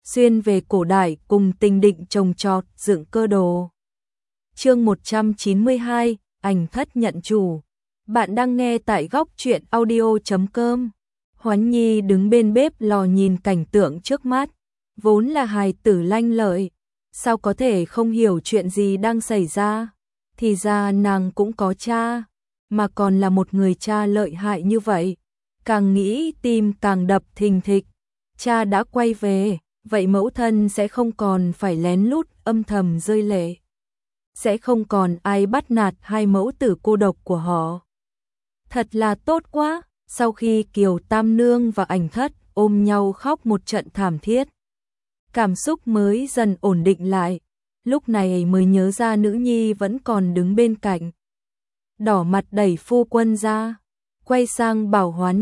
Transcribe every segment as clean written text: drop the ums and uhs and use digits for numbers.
xuyên về cổ đại cùng tình định trồng trọt dựng cơ đồ. Chương 192, ảnh thất nhận chủ. Bạn đang nghe tại góc truyện audio.com. Hoán Nhi đứng bên bếp lò nhìn cảnh tượng trước mắt, vốn là hài tử lanh lợi, sao có thể không hiểu chuyện gì đang xảy ra. Thì ra nàng cũng có cha, mà còn là một người cha lợi hại như vậy. Càng nghĩ tim càng đập thình thịch. Cha đã quay về, vậy mẫu thân sẽ không còn phải lén lút âm thầm rơi lệ. Sẽ không còn ai bắt nạt hai mẫu tử cô độc của họ. Thật là tốt quá. Sau khi Kiều Tam Nương và Ảnh Thất ôm nhau khóc một trận thảm thiết, cảm xúc mới dần ổn định lại, lúc này mới nhớ ra nữ nhi vẫn còn đứng bên cạnh. Đỏ mặt đẩy phu quân ra, quay sang bảo Hoán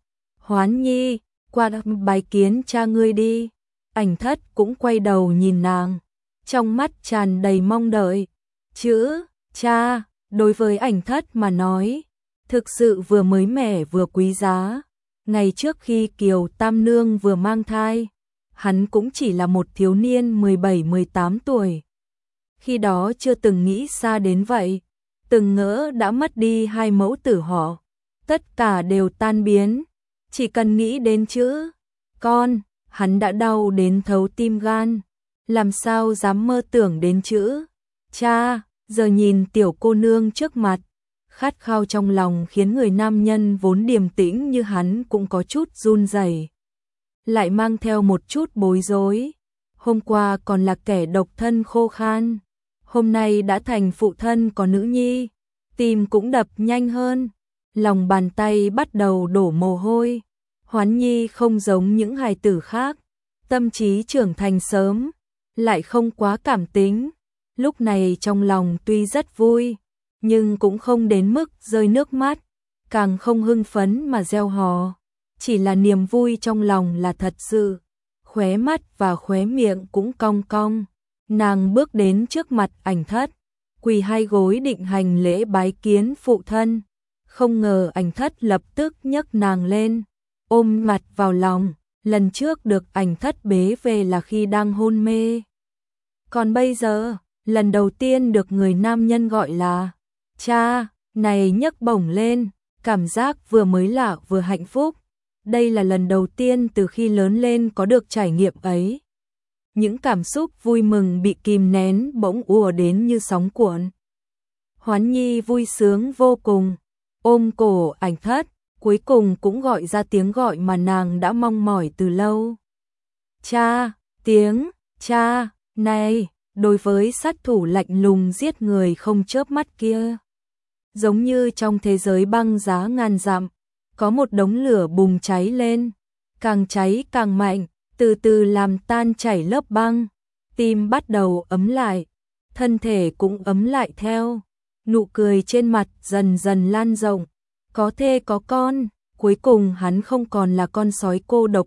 Nhi, qua bái kiến cha ngươi đi. Ảnh Thất cũng quay đầu nhìn nàng, trong mắt tràn đầy mong đợi. Chữ cha đối với Ảnh Thất mà nói thực sự vừa mới mẻ vừa quý giá. Ngày trước khi Kiều Tam Nương vừa mang thai, hắn cũng chỉ là một thiếu niên 17-18 tuổi. Khi đó chưa từng nghĩ xa đến vậy, từng ngỡ đã mất đi hai mẫu tử họ, tất cả đều tan biến. Chỉ cần nghĩ đến chữ con, hắn đã đau đến thấu tim gan, làm sao dám mơ tưởng đến chữ cha. Giờ nhìn tiểu cô nương trước mặt, khát khao trong lòng khiến người nam nhân vốn điềm tĩnh như hắn cũng có chút run rẩy, lại mang theo một chút bối rối. Hôm qua còn là kẻ độc thân khô khan, hôm nay đã thành phụ thân có nữ nhi, tim cũng đập nhanh hơn, lòng bàn tay bắt đầu đổ mồ hôi. Hoán Nhi không giống những hài tử khác, tâm trí trưởng thành sớm, lại không quá cảm tính. Lúc này trong lòng tuy rất vui, nhưng cũng không đến mức rơi nước mắt, càng không hưng phấn mà reo hò. Chỉ là niềm vui trong lòng là thật sự, khóe mắt và khóe miệng cũng cong cong. Nàng bước đến trước mặt Ảnh Thất, quỳ hai gối định hành lễ bái kiến phụ thân. Không ngờ Ảnh Thất lập tức nhấc nàng lên, ôm mặt vào lòng. Lần trước được Ảnh Thất bế về là khi đang hôn mê, còn bây giờ lần đầu tiên được người nam nhân gọi là cha, này nhấc bổng lên, cảm giác vừa mới lạ vừa hạnh phúc. Đây là lần đầu tiên từ khi lớn lên có được trải nghiệm ấy. Những cảm xúc vui mừng bị kìm nén bỗng ùa đến như sóng cuộn. Hoán Nhi vui sướng vô cùng, ôm cổ Ảnh Thất, cuối cùng cũng gọi ra tiếng gọi mà nàng đã mong mỏi từ lâu. Cha, tiếng cha này đối với sát thủ lạnh lùng giết người không chớp mắt kia, giống như trong thế giới băng giá ngàn dặm, có một đống lửa bùng cháy lên, càng cháy càng mạnh, từ từ làm tan chảy lớp băng. Tim bắt đầu ấm lại, thân thể cũng ấm lại theo, nụ cười trên mặt dần dần lan rộng. Có thê có con, cuối cùng hắn không còn là con sói cô độc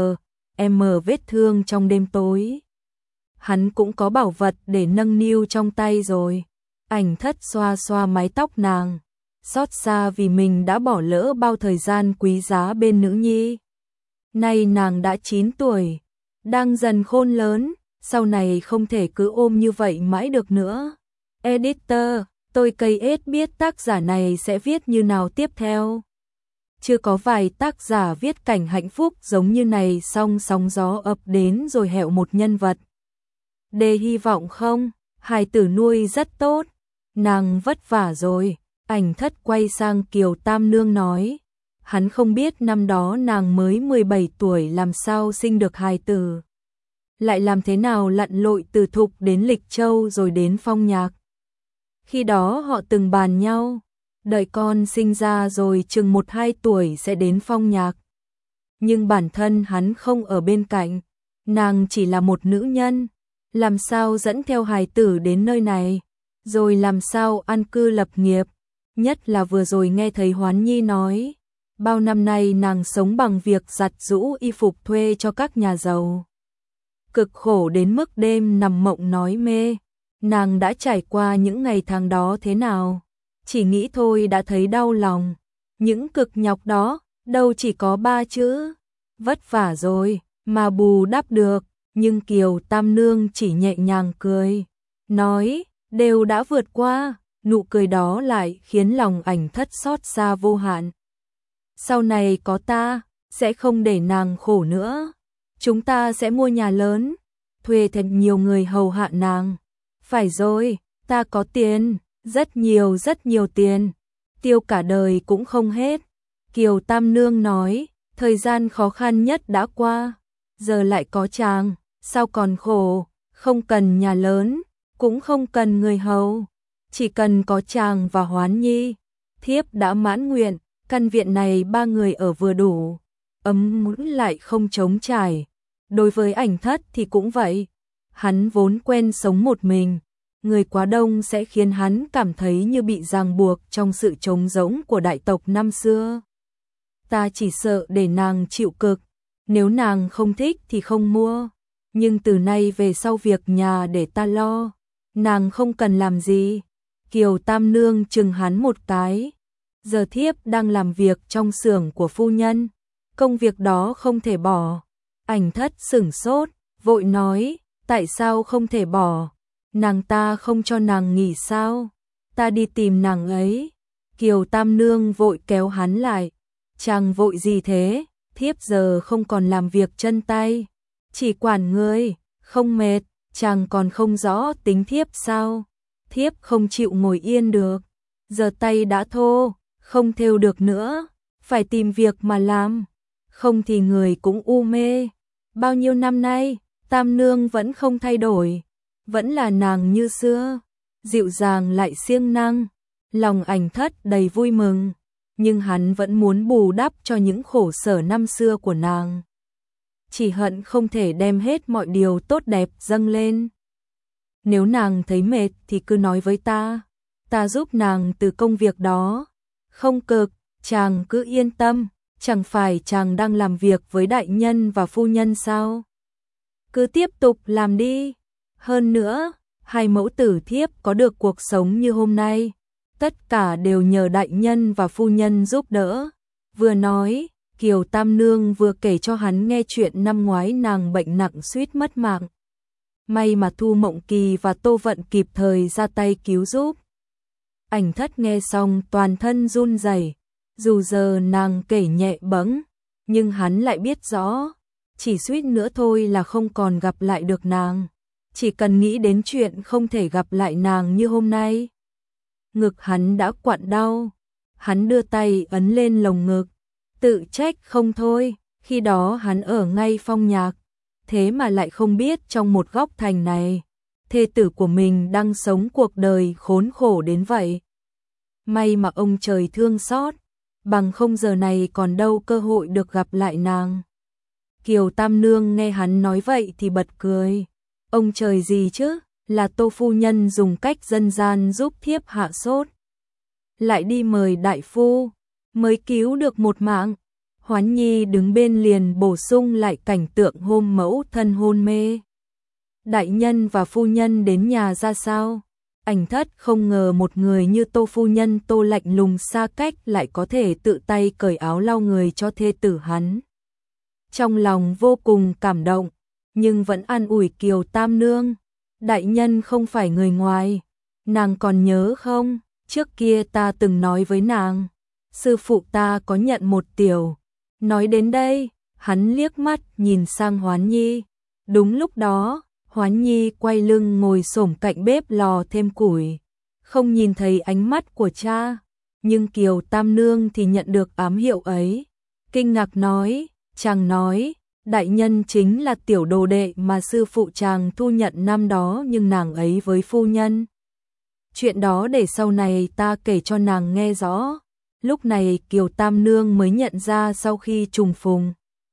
LM vết thương trong đêm tối. Hắn cũng có bảo vật để nâng niu trong tay rồi. Ảnh Thất xoa xoa mái tóc nàng, xót xa vì mình đã bỏ lỡ bao thời gian quý giá bên nữ nhi. Nay nàng đã 9 tuổi, đang dần khôn lớn, sau này không thể cứ ôm như vậy mãi được nữa. Editor, tôi cây ết biết tác giả này sẽ viết như nào tiếp theo. Chưa có vài tác giả viết cảnh hạnh phúc giống như này xong sóng gió ập đến rồi hẹo một nhân vật. Để hy vọng không, hài tử nuôi rất tốt, nàng vất vả rồi. Ảnh Thất quay sang Kiều Tam Nương nói, hắn không biết năm đó nàng mới 17 tuổi làm sao sinh được hài tử, lại làm thế nào lặn lội từ Thục đến Lịch Châu rồi đến Phong Nhạc. Khi đó họ từng bàn nhau, đợi con sinh ra rồi chừng 1-2 tuổi sẽ đến Phong Nhạc. Nhưng bản thân hắn không ở bên cạnh, nàng chỉ là một nữ nhân, làm sao dẫn theo hài tử đến nơi này, rồi làm sao an cư lập nghiệp. Nhất là vừa rồi nghe thấy Hoán Nhi nói, bao năm nay nàng sống bằng việc giặt giũ y phục thuê cho các nhà giàu, cực khổ đến mức đêm nằm mộng nói mê. Nàng đã trải qua những ngày tháng đó thế nào, chỉ nghĩ thôi đã thấy đau lòng. Những cực nhọc đó đâu chỉ có 3 chữ vất vả rồi mà bù đắp được. Nhưng Kiều Tam Nương chỉ nhẹ nhàng cười, nói, đều đã vượt qua, nụ cười đó lại khiến lòng Ảnh Thất xót xa vô hạn. Sau này có ta, sẽ không để nàng khổ nữa. Chúng ta sẽ mua nhà lớn, thuê thật nhiều người hầu hạ nàng. Phải rồi, ta có tiền, rất nhiều tiền, tiêu cả đời cũng không hết. Kiều Tam Nương nói, thời gian khó khăn nhất đã qua, giờ lại có chàng, sao còn khổ, không cần nhà lớn, cũng không cần người hầu, chỉ cần có chàng và Hoán Nhi. Thiếp đã mãn nguyện, căn viện này 3 người ở vừa đủ, ấm mũi lại không trống trải. Đối với Ảnh Thất thì cũng vậy, hắn vốn quen sống một mình, người quá đông sẽ khiến hắn cảm thấy như bị ràng buộc trong sự trống rỗng của đại tộc năm xưa. Ta chỉ sợ để nàng chịu cực, nếu nàng không thích thì không mua, nhưng từ nay về sau việc nhà để ta lo, nàng không cần làm gì. Kiều Tam Nương chừng hắn một cái, giờ thiếp đang làm việc trong xưởng của phu nhân, công việc đó không thể bỏ. Ảnh Thất sửng sốt, vội nói, tại sao không thể bỏ, nàng ta không cho nàng nghỉ sao, ta đi tìm nàng ấy. Kiều Tam Nương vội kéo hắn lại, chàng vội gì thế, thiếp giờ không còn làm việc chân tay, chỉ quản người, không mệt, chàng còn không rõ tính thiếp sao, thiếp không chịu ngồi yên được, giờ tay đã thô, không thêu được nữa, phải tìm việc mà làm, không thì người cũng u mê. Bao nhiêu năm nay, Tam Nương vẫn không thay đổi, vẫn là nàng như xưa, dịu dàng lại siêng năng. Lòng Ảnh Thất đầy vui mừng, nhưng hắn vẫn muốn bù đắp cho những khổ sở năm xưa của nàng. Chỉ hận không thể đem hết mọi điều tốt đẹp dâng lên. Nếu nàng thấy mệt thì cứ nói với ta giúp nàng từ công việc đó. Không cực, chàng cứ yên tâm, chẳng phải chàng đang làm việc với đại nhân và phu nhân sao? Cứ tiếp tục làm đi. Hơn nữa, hai mẫu tử thiếp có được cuộc sống như hôm nay, tất cả đều nhờ đại nhân và phu nhân giúp đỡ. Vừa nói, Kiều Tam Nương vừa kể cho hắn nghe chuyện năm ngoái nàng bệnh nặng suýt mất mạng. May mà Thu Mộng Kỳ và Tô Vận kịp thời ra tay cứu giúp. Ảnh Thất nghe xong toàn thân run rẩy, dù giờ nàng kể nhẹ bẫng, nhưng hắn lại biết rõ, chỉ suýt nữa thôi là không còn gặp lại được nàng. Chỉ cần nghĩ đến chuyện không thể gặp lại nàng như hôm nay, ngực hắn đã quặn đau. Hắn đưa tay ấn lên lồng ngực, tự trách không thôi, khi đó hắn ở ngay Phong Nhạc, thế mà lại không biết trong một góc thành này, thê tử của mình đang sống cuộc đời khốn khổ đến vậy. May mà ông trời thương xót, bằng không giờ này còn đâu cơ hội được gặp lại nàng. Kiều Tam Nương nghe hắn nói vậy thì bật cười. Ông trời gì chứ, là Tô phu nhân dùng cách dân gian giúp thiếp hạ sốt, lại đi mời đại phu, mới cứu được một mạng. Hoán Nhi đứng bên liền bổ sung lại cảnh tượng hôm mẫu thân hôn mê. Đại nhân và phu nhân đến nhà ra sao? Ảnh Thất không ngờ một người như Tô phu nhân Tô lạnh lùng xa cách lại có thể tự tay cởi áo lau người cho thê tử hắn. Trong lòng vô cùng cảm động, nhưng vẫn an ủi Kiều Tam Nương. Đại nhân không phải người ngoài, nàng còn nhớ không? Trước kia ta từng nói với nàng, sư phụ ta có nhận một tiểu. Nói đến đây, hắn liếc mắt nhìn sang Hoán Nhi. Đúng lúc đó, Hoán Nhi quay lưng ngồi xổm cạnh bếp lò thêm củi, không nhìn thấy ánh mắt của cha, nhưng Kiều Tam Nương thì nhận được ám hiệu ấy. Kinh ngạc nói, chàng nói, đại nhân chính là tiểu đồ đệ mà sư phụ chàng thu nhận năm đó nhưng nàng ấy với phu nhân. Chuyện đó để sau này ta kể cho nàng nghe rõ. Lúc này Kiều Tam Nương mới nhận ra sau khi trùng phùng,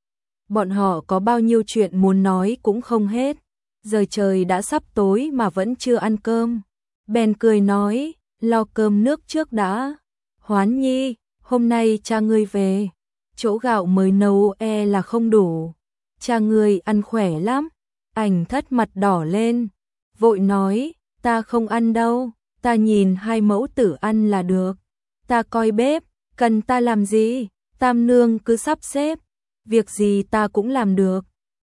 bọn họ có bao nhiêu chuyện muốn nói cũng không hết. Giờ trời đã sắp tối mà vẫn chưa ăn cơm. Bèn cười nói, lo cơm nước trước đã. Hoán Nhi, hôm nay cha ngươi về, chỗ gạo mới nấu là không đủ. Cha ngươi ăn khỏe lắm. Ảnh Thất mặt đỏ lên, vội nói, ta không ăn đâu, ta nhìn hai mẫu tử ăn là được. Ta coi bếp, cần ta làm gì, Tam Nương cứ sắp xếp, việc gì ta cũng làm được.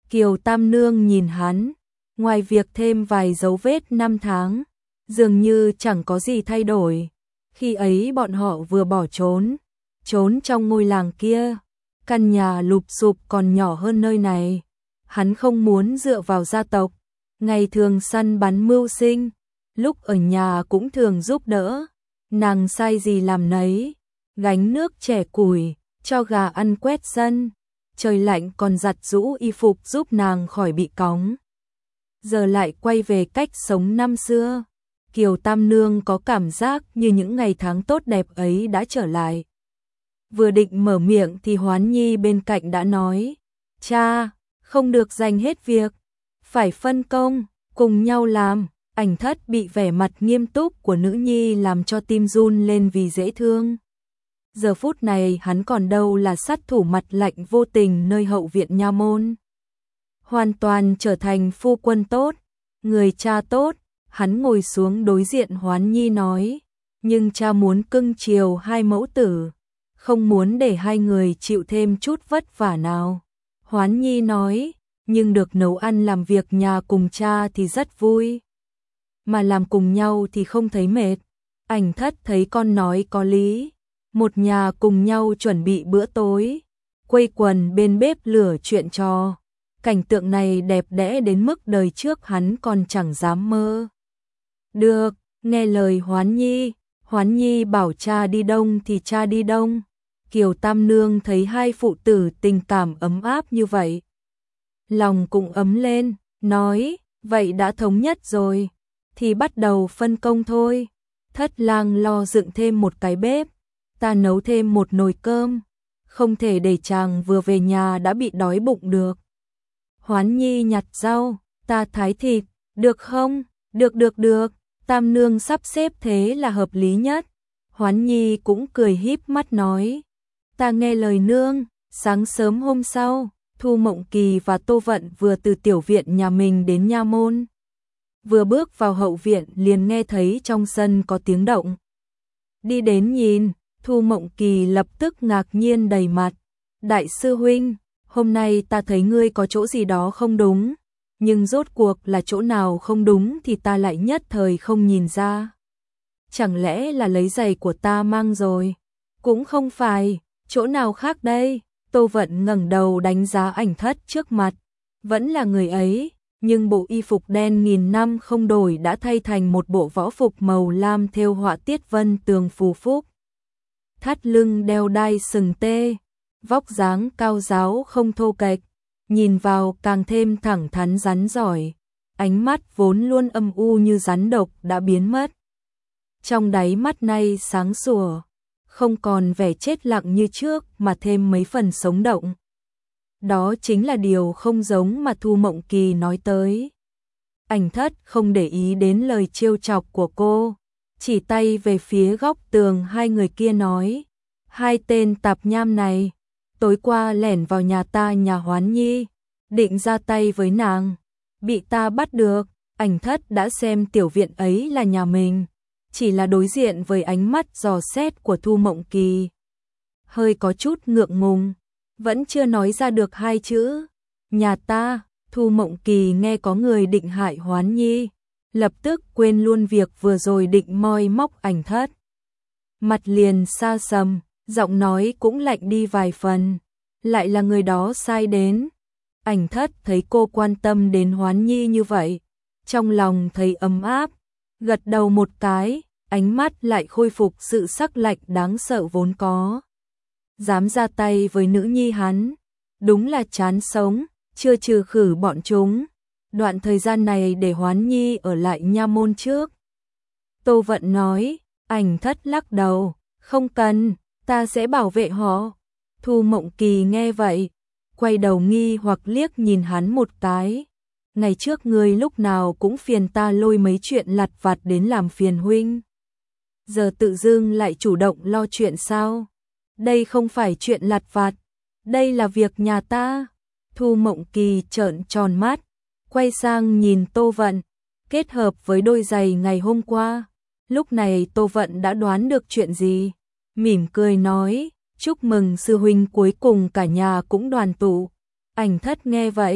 Kiều Tam Nương nhìn hắn, ngoài việc thêm vài dấu vết năm tháng, dường như chẳng có gì thay đổi. Khi ấy bọn họ vừa bỏ trốn trong ngôi làng kia, căn nhà lụp xụp còn nhỏ hơn nơi này. Hắn không muốn dựa vào gia tộc, ngày thường săn bắn mưu sinh, lúc ở nhà cũng thường giúp đỡ, nàng sai gì làm nấy, gánh nước chẻ củi, cho gà ăn quét sân, trời lạnh còn giặt giũ y phục giúp nàng khỏi bị cóng. Giờ lại quay về cách sống năm xưa, Kiều Tam Nương có cảm giác như những ngày tháng tốt đẹp ấy đã trở lại. Vừa định mở miệng thì Hoán Nhi bên cạnh đã nói, cha, không được dành hết việc, phải phân công, cùng nhau làm. Ảnh Thất bị vẻ mặt nghiêm túc của nữ nhi làm cho tim run lên vì dễ thương. Giờ phút này hắn còn đâu là sát thủ mặt lạnh vô tình nơi hậu viện nha môn. Hoàn toàn trở thành phu quân tốt, người cha tốt. Hắn ngồi xuống đối diện Hoán Nhi nói, nhưng cha muốn cưng chiều hai mẫu tử, không muốn để hai người chịu thêm chút vất vả nào. Hoán Nhi nói, nhưng được nấu ăn làm việc nhà cùng cha thì rất vui, mà làm cùng nhau thì không thấy mệt. Ảnh Thất thấy con nói có lý, một nhà cùng nhau chuẩn bị bữa tối, quây quần bên bếp lửa chuyện trò. Cảnh tượng này đẹp đẽ đến mức đời trước hắn còn chẳng dám mơ. Được, nghe lời Hoán Nhi bảo cha đi đông thì cha đi đông. Kiều Tam Nương thấy hai phụ tử tình cảm ấm áp như vậy, lòng cũng ấm lên, nói, vậy đã thống nhất rồi, thì bắt đầu phân công thôi. Thất lang lo dựng thêm một cái bếp, ta nấu thêm một nồi cơm, không thể để chàng vừa về nhà đã bị đói bụng được. Hoán Nhi nhặt rau, ta thái thịt, được không? Được, Tam Nương sắp xếp thế là hợp lý nhất. Hoán Nhi cũng cười híp mắt nói, ta nghe lời nương. Sáng sớm hôm sau, Thu Mộng Kỳ và Tô Vận vừa từ tiểu viện nhà mình đến nha môn. Vừa bước vào hậu viện liền nghe thấy trong sân có tiếng động. Đi đến nhìn, Thu Mộng Kỳ lập tức ngạc nhiên đầy mặt. Đại sư huynh, hôm nay ta thấy ngươi có chỗ gì đó không đúng, nhưng rốt cuộc là chỗ nào không đúng thì ta lại nhất thời không nhìn ra. Chẳng lẽ là lấy giày của ta mang rồi? Cũng không phải, chỗ nào khác đây? Tô Vận ngẩng đầu đánh giá Ảnh Thất trước mặt, vẫn là người ấy, nhưng bộ y phục đen nghìn năm không đổi đã thay thành một bộ võ phục màu lam thêu họa tiết vân tường phù phúc. Thắt lưng đeo đai sừng tê, vóc dáng cao ráo không thô kệch, nhìn vào càng thêm thẳng thắn rắn giỏi, ánh mắt vốn luôn âm u như rắn độc đã biến mất. Trong đáy mắt nay sáng sủa, không còn vẻ chết lặng như trước mà thêm mấy phần sống động. Đó chính là điều không giống mà Thu Mộng Kỳ nói tới. Ảnh Thất không để ý đến lời trêu chọc của cô, chỉ tay về phía góc tường hai người kia nói, hai tên tạp nham này, tối qua lẻn vào nhà ta nhà Hoán Nhi, định ra tay với nàng, bị ta bắt được. Ảnh Thất đã xem tiểu viện ấy là nhà mình, chỉ là đối diện với ánh mắt dò xét của Thu Mộng Kỳ, hơi có chút ngượng ngùng, vẫn chưa nói ra được hai chữ. Nhà ta. Thu Mộng Kỳ nghe có người định hại Hoán Nhi, lập tức quên luôn việc vừa rồi định moi móc Ảnh Thất. Mặt liền xa sầm, giọng nói cũng lạnh đi vài phần, lại là người đó sai đến. Ảnh Thất thấy cô quan tâm đến Hoán Nhi như vậy, trong lòng thấy ấm áp, gật đầu một cái, ánh mắt lại khôi phục sự sắc lạnh đáng sợ vốn có. Dám ra tay với nữ nhi hắn, đúng là chán sống, chưa trừ khử bọn chúng. Đoạn thời gian này để Hoán Nhi ở lại nha môn trước. Tô Vận nói. Ảnh Thất lắc đầu, không cần, ta sẽ bảo vệ họ. Thu Mộng Kỳ nghe vậy, quay đầu nghi hoặc liếc nhìn hắn một cái. Ngày trước ngươi lúc nào cũng phiền ta lôi mấy chuyện lặt vặt đến làm phiền huynh, giờ tự dưng lại chủ động lo chuyện sao? Đây không phải chuyện lặt vặt, đây là việc nhà ta. Thu Mộng Kỳ trợn tròn mắt, quay sang nhìn Tô Vận, kết hợp với đôi giày ngày hôm qua. Lúc này Tô Vận đã đoán được chuyện gì, mỉm cười nói, chúc mừng sư huynh cuối cùng cả nhà cũng đoàn tụ. Ảnh Thất nghe vậy,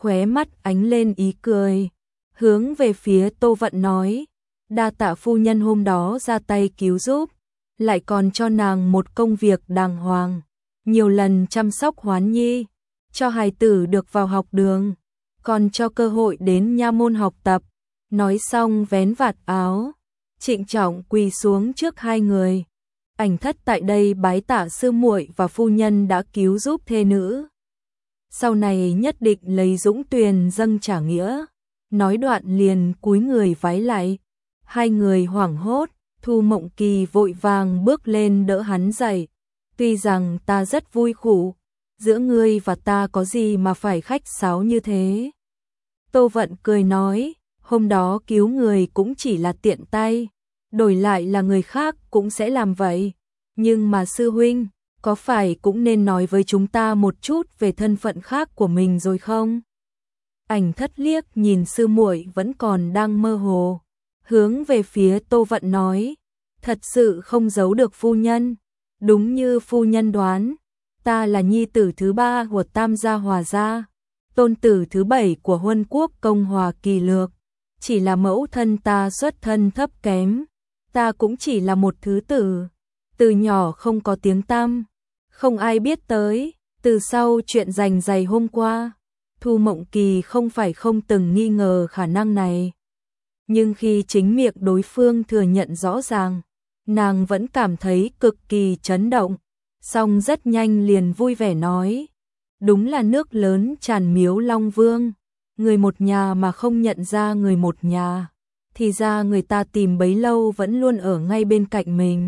khóe mắt ánh lên ý cười, hướng về phía Tô Vận nói, đa tạ phu nhân hôm đó ra tay cứu giúp, lại còn cho nàng một công việc đàng hoàng, nhiều lần chăm sóc Hoán Nhi, cho hài tử được vào học đường, còn cho cơ hội đến nha môn học tập. Nói xong vén vạt áo, trịnh trọng quỳ xuống trước hai người. Ảnh Thất tại đây bái tạ sư muội và phu nhân đã cứu giúp thê nữ. Sau này nhất định lấy dũng tuyền dâng trả nghĩa. Nói đoạn liền cúi người vái lại. Hai người hoảng hốt, Thu Mộng Kỳ vội vàng bước lên đỡ hắn dậy. Tuy rằng ta rất vui khổ, giữa ngươi và ta có gì mà phải khách sáo như thế. Tô Vận cười nói, hôm đó cứu người cũng chỉ là tiện tay, đổi lại là người khác cũng sẽ làm vậy. Nhưng mà sư huynh, có phải cũng nên nói với chúng ta một chút về thân phận khác của mình rồi không? Ảnh Thất liếc nhìn sư muội vẫn còn đang mơ hồ, hướng về phía Tô Vận nói, thật sự không giấu được phu nhân, đúng như phu nhân đoán, ta là nhi tử thứ 3 của Tam gia Hòa gia, tôn tử thứ 7 của Huân quốc Công Hòa Kỳ Lược, chỉ là mẫu thân ta xuất thân thấp kém, ta cũng chỉ là một thứ tử, từ nhỏ không có tiếng tăm, không ai biết tới. Từ sau chuyện rành rày hôm qua, Thu Mộng Kỳ không phải không từng nghi ngờ khả năng này, nhưng khi chính miệng đối phương thừa nhận rõ ràng, nàng vẫn cảm thấy cực kỳ chấn động, song rất nhanh liền vui vẻ nói, đúng là nước lớn tràn miếu Long Vương, người một nhà mà không nhận ra người một nhà, thì ra người ta tìm bấy lâu vẫn luôn ở ngay bên cạnh mình.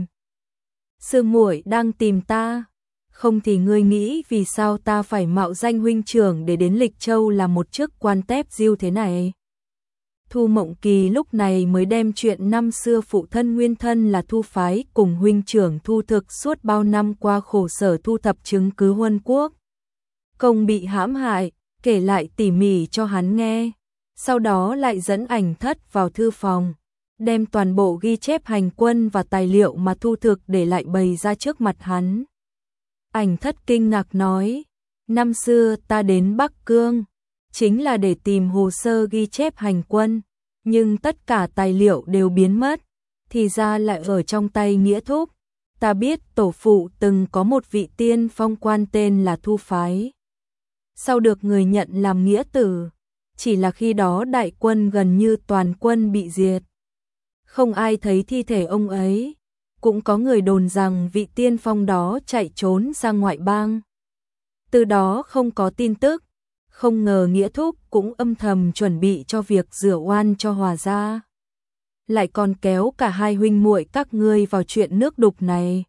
Sư muội đang tìm ta, không thì ngươi nghĩ vì sao ta phải mạo danh huynh trưởng để đến Lịch Châu làm một chức quan tép diêu thế này? Thu Mộng Kỳ lúc này mới đem chuyện năm xưa phụ thân nguyên thân là Thu phái cùng huynh trưởng Thu Thực suốt bao năm qua khổ sở thu thập chứng cứ Huân quốc Công bị hãm hại, kể lại tỉ mỉ cho hắn nghe, sau đó lại dẫn Ảnh Thất vào thư phòng, đem toàn bộ ghi chép hành quân và tài liệu mà Thu Thực để lại bày ra trước mặt hắn. Ảnh Thất kinh ngạc nói, năm xưa ta đến Bắc Cương, chính là để tìm hồ sơ ghi chép hành quân, nhưng tất cả tài liệu đều biến mất, thì ra lại ở trong tay Nghĩa Thúc. Ta biết tổ phụ từng có một vị tiên phong quan tên là Thu phái, sau được người nhận làm nghĩa tử, chỉ là khi đó đại quân gần như toàn quân bị diệt, không ai thấy thi thể ông ấy, cũng có người đồn rằng vị tiên phong đó chạy trốn sang ngoại bang. Từ đó không có tin tức, không ngờ Nghĩa Thúc cũng âm thầm chuẩn bị cho việc rửa oan cho Hòa gia, lại còn kéo cả hai huynh muội các ngươi vào chuyện nước đục này.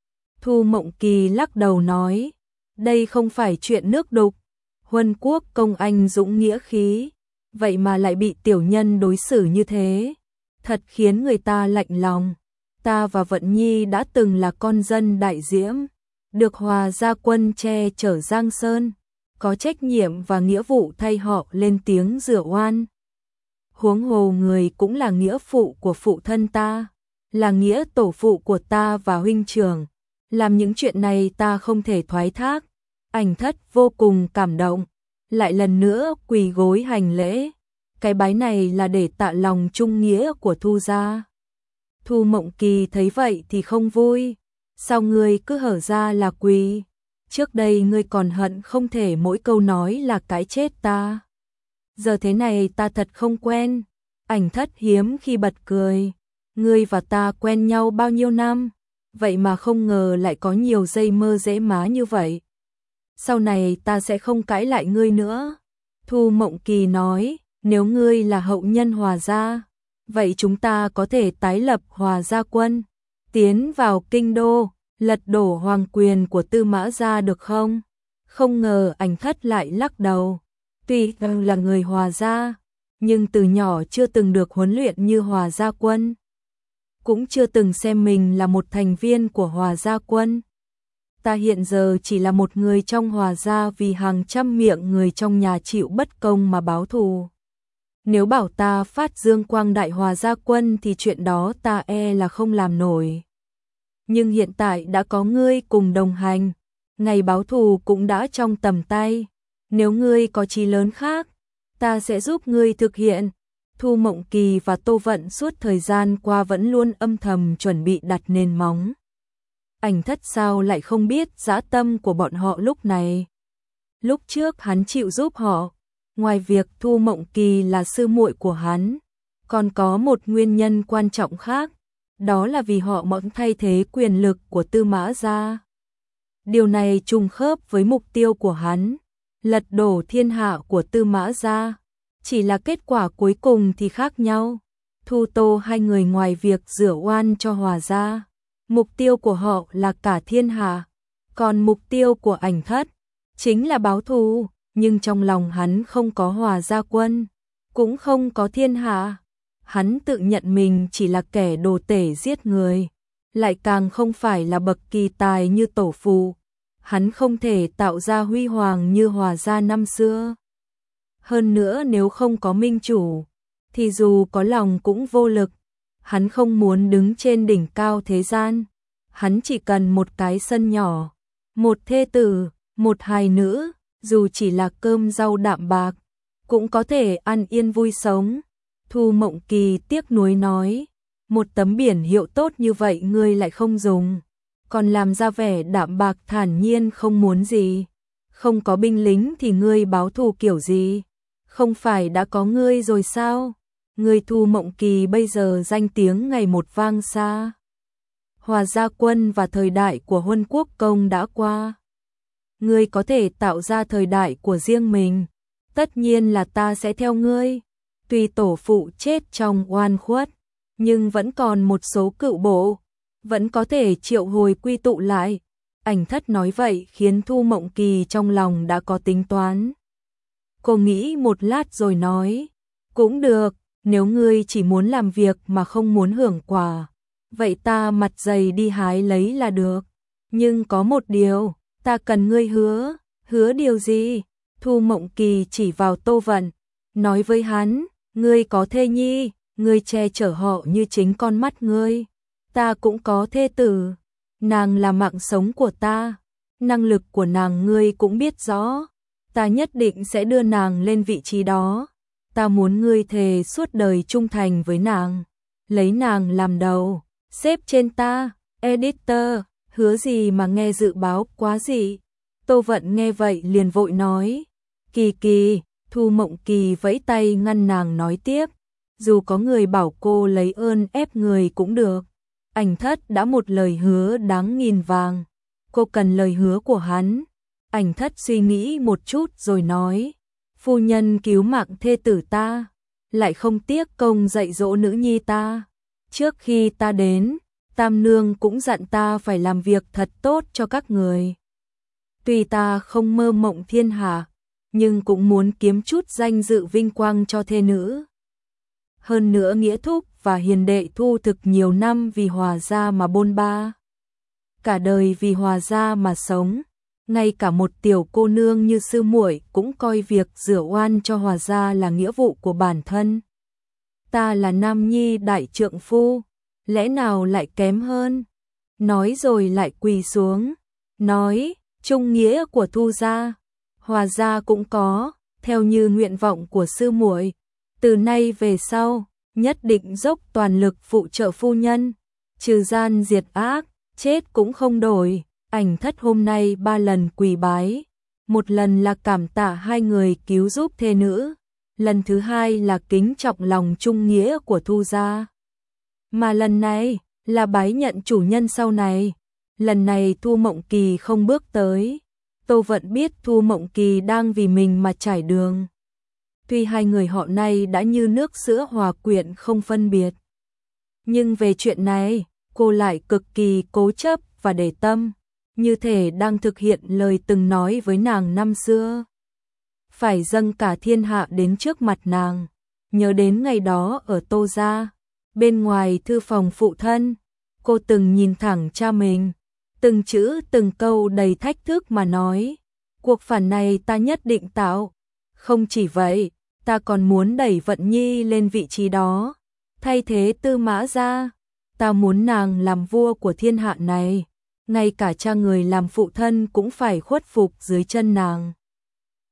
Thu Mộng Kỳ lắc đầu nói, đây không phải chuyện nước đục, Huân quốc công anh dũng nghĩa khí, vậy mà lại bị tiểu nhân đối xử như thế, thật khiến người ta lạnh lòng. Ta và Vận Nhi đã từng là con dân Đại Diễm, được Hòa gia quân che chở Giang Sơn, có trách nhiệm và nghĩa vụ thay họ lên tiếng rửa oan. Huống hồ người cũng là nghĩa phụ của phụ thân ta, là nghĩa tổ phụ của ta và huynh trưởng, làm những chuyện này ta không thể thoái thác. Ảnh Thất vô cùng cảm động, lại lần nữa quỳ gối hành lễ, cái bái này là để tạ lòng trung nghĩa của Thu gia. Thu Mộng Kỳ thấy vậy thì không vui, sao ngươi cứ hở ra là quỳ, trước đây ngươi còn hận không thể mỗi câu nói là cái chết ta, giờ thế này ta thật không quen. Ảnh Thất hiếm khi bật cười, ngươi và ta quen nhau bao nhiêu năm, vậy mà không ngờ lại có nhiều giây mơ dễ má như vậy. Sau này ta sẽ không cãi lại ngươi nữa. Thu Mộng Kỳ nói, nếu ngươi là hậu nhân Hòa gia, vậy chúng ta có thể tái lập Hòa gia quân, tiến vào kinh đô, lật đổ hoàng quyền của Tư Mã gia được không? Không ngờ Ảnh Thất lại lắc đầu, tuy là người Hòa gia, nhưng từ nhỏ chưa từng được huấn luyện như Hòa gia quân, cũng chưa từng xem mình là một thành viên của Hòa gia quân. Ta hiện giờ chỉ là một người trong Hòa gia vì hàng trăm miệng người trong nhà chịu bất công mà báo thù. Nếu bảo ta phát dương quang đại Hòa gia quân thì chuyện đó ta e là không làm nổi. Nhưng hiện tại đã có ngươi cùng đồng hành, ngày báo thù cũng đã trong tầm tay. Nếu ngươi có chí lớn khác, ta sẽ giúp ngươi thực hiện. Thu Mộng Kỳ và Tô Vận suốt thời gian qua vẫn luôn âm thầm chuẩn bị đặt nền móng. Ảnh Thất sao lại không biết dã tâm của bọn họ lúc này. Lúc trước hắn chịu giúp họ, ngoài việc Thu Mộng Kỳ là sư muội của hắn, còn có một nguyên nhân quan trọng khác, đó là vì họ muốn thay thế quyền lực của Tư Mã gia. Điều này trùng khớp với mục tiêu của hắn, lật đổ thiên hạ của Tư Mã gia. Chỉ là kết quả cuối cùng thì khác nhau. Thu Tô hai người ngoài việc rửa oan cho Hòa gia, mục tiêu của họ là cả thiên hạ, còn mục tiêu của Ảnh Thất chính là báo thù, nhưng trong lòng hắn không có Hòa gia quân, cũng không có thiên hạ. Hắn tự nhận mình chỉ là kẻ đồ tể giết người, lại càng không phải là bậc kỳ tài như tổ phụ. Hắn không thể tạo ra huy hoàng như Hòa gia năm xưa. Hơn nữa nếu không có minh chủ, thì dù có lòng cũng vô lực. Hắn không muốn đứng trên đỉnh cao thế gian. Hắn chỉ cần một cái sân nhỏ, một thê tử, một hài nữ, dù chỉ là cơm rau đạm bạc, cũng có thể ăn yên vui sống. Thu Mộng Kỳ tiếc nuối nói, một tấm biển hiệu tốt như vậy ngươi lại không dùng, còn làm ra vẻ đạm bạc thản nhiên không muốn gì. Không có binh lính thì ngươi báo thù kiểu gì? Không phải đã có ngươi rồi sao? Ngươi Thu Mộng Kỳ bây giờ danh tiếng ngày một vang xa. Hòa gia quân và thời đại của Huân Quốc Công đã qua. Ngươi có thể tạo ra thời đại của riêng mình. Tất nhiên là ta sẽ theo ngươi. Tuy tổ phụ chết trong oan khuất, nhưng vẫn còn một số cựu bộ, vẫn có thể triệu hồi quy tụ lại. Ảnh Thất nói vậy khiến Thu Mộng Kỳ trong lòng đã có tính toán. Cô nghĩ một lát rồi nói, cũng được, nếu ngươi chỉ muốn làm việc mà không muốn hưởng quả, vậy ta mặt dày đi hái lấy là được. Nhưng có một điều, ta cần ngươi hứa điều gì? Thu Mộng Kỳ chỉ vào Tô Vận, nói với hắn, ngươi có thê nhi, ngươi che chở họ như chính con mắt ngươi. Ta cũng có thê tử, nàng là mạng sống của ta, năng lực của nàng ngươi cũng biết rõ. Ta nhất định sẽ đưa nàng lên vị trí đó. Ta muốn ngươi thề suốt đời trung thành với nàng, lấy nàng làm đầu, xếp trên ta. Editor, hứa gì mà nghe dự báo quá dị. Tô Vận nghe vậy liền vội nói, Kỳ Kỳ. Thu Mộng Kỳ vẫy tay ngăn nàng nói tiếp, dù có người bảo cô lấy ơn ép người cũng được. Ảnh Thất đã một lời hứa đáng nghìn vàng, cô cần lời hứa của hắn. Ảnh Thất suy nghĩ một chút rồi nói, phu nhân cứu mạng thê tử ta, lại không tiếc công dạy dỗ nữ nhi ta. Trước khi ta đến, Tam Nương cũng dặn ta phải làm việc thật tốt cho các người. Tuy ta không mơ mộng thiên hạ, nhưng cũng muốn kiếm chút danh dự vinh quang cho thê nữ. Hơn nữa Nghĩa Thúc và Hiền Đệ Thu thực nhiều năm vì Hòa gia mà bôn ba, cả đời vì Hòa gia mà sống. Ngay cả một tiểu cô nương như sư muội cũng coi việc rửa oan cho Hòa gia là nghĩa vụ của bản thân. Ta là nam nhi đại trượng phu, lẽ nào lại kém hơn? Nói rồi lại quỳ xuống, nói, trung nghĩa của Thu gia, Hòa gia cũng có, theo như nguyện vọng của sư muội, từ nay về sau, nhất định dốc toàn lực phụ trợ phu nhân, trừ gian diệt ác, chết cũng không đổi. Ảnh Thất hôm nay 3 lần quỳ bái, một lần là cảm tạ hai người cứu giúp thê nữ, lần thứ hai là kính trọng lòng trung nghĩa của Thu gia. Mà lần này là bái nhận chủ nhân sau này. Lần này Thu Mộng Kỳ không bước tới. Tô Vận biết Thu Mộng Kỳ đang vì mình mà trải đường. Tuy hai người họ này đã như nước sữa hòa quyện không phân biệt, nhưng về chuyện này, cô lại cực kỳ cố chấp và để tâm, như thể đang thực hiện lời từng nói với nàng năm xưa. Phải dâng cả thiên hạ đến trước mặt nàng. Nhớ đến ngày đó ở Tô gia, bên ngoài thư phòng phụ thân, cô từng nhìn thẳng cha mình, từng chữ từng câu đầy thách thức mà nói, cuộc phản này ta nhất định tạo. Không chỉ vậy, ta còn muốn đẩy Vận Nhi lên vị trí đó, thay thế Tư Mã gia. Ta muốn nàng làm vua của thiên hạ này, ngay cả cha người làm phụ thân cũng phải khuất phục dưới chân nàng.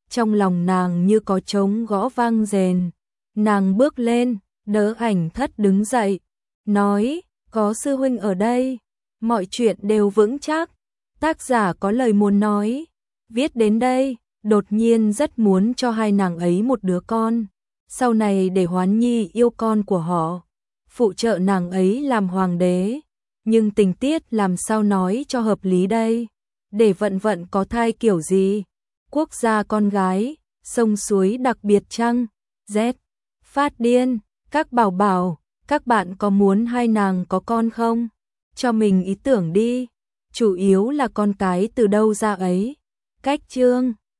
trong lòng nàng như có trống gõ vang rền. Nàng bước lên, đỡ Ảnh Thất đứng dậy, nói, có sư huynh ở đây, mọi chuyện đều vững chắc. Tác giả có lời muốn nói, viết đến đây, đột nhiên rất muốn cho hai nàng ấy một đứa con, sau này để Hoán Nhi yêu con của họ, phụ trợ nàng ấy làm hoàng đế. Nhưng tình tiết làm sao nói cho hợp lý đây? Để Vận Vận có thai kiểu gì? Quốc gia con gái, sông suối đặc biệt chăng? Z. Phát điên, các bảo bảo, các bạn có muốn hai nàng có con không? Cho mình ý tưởng đi, chủ yếu là con cái từ đâu ra ấy. Cách chương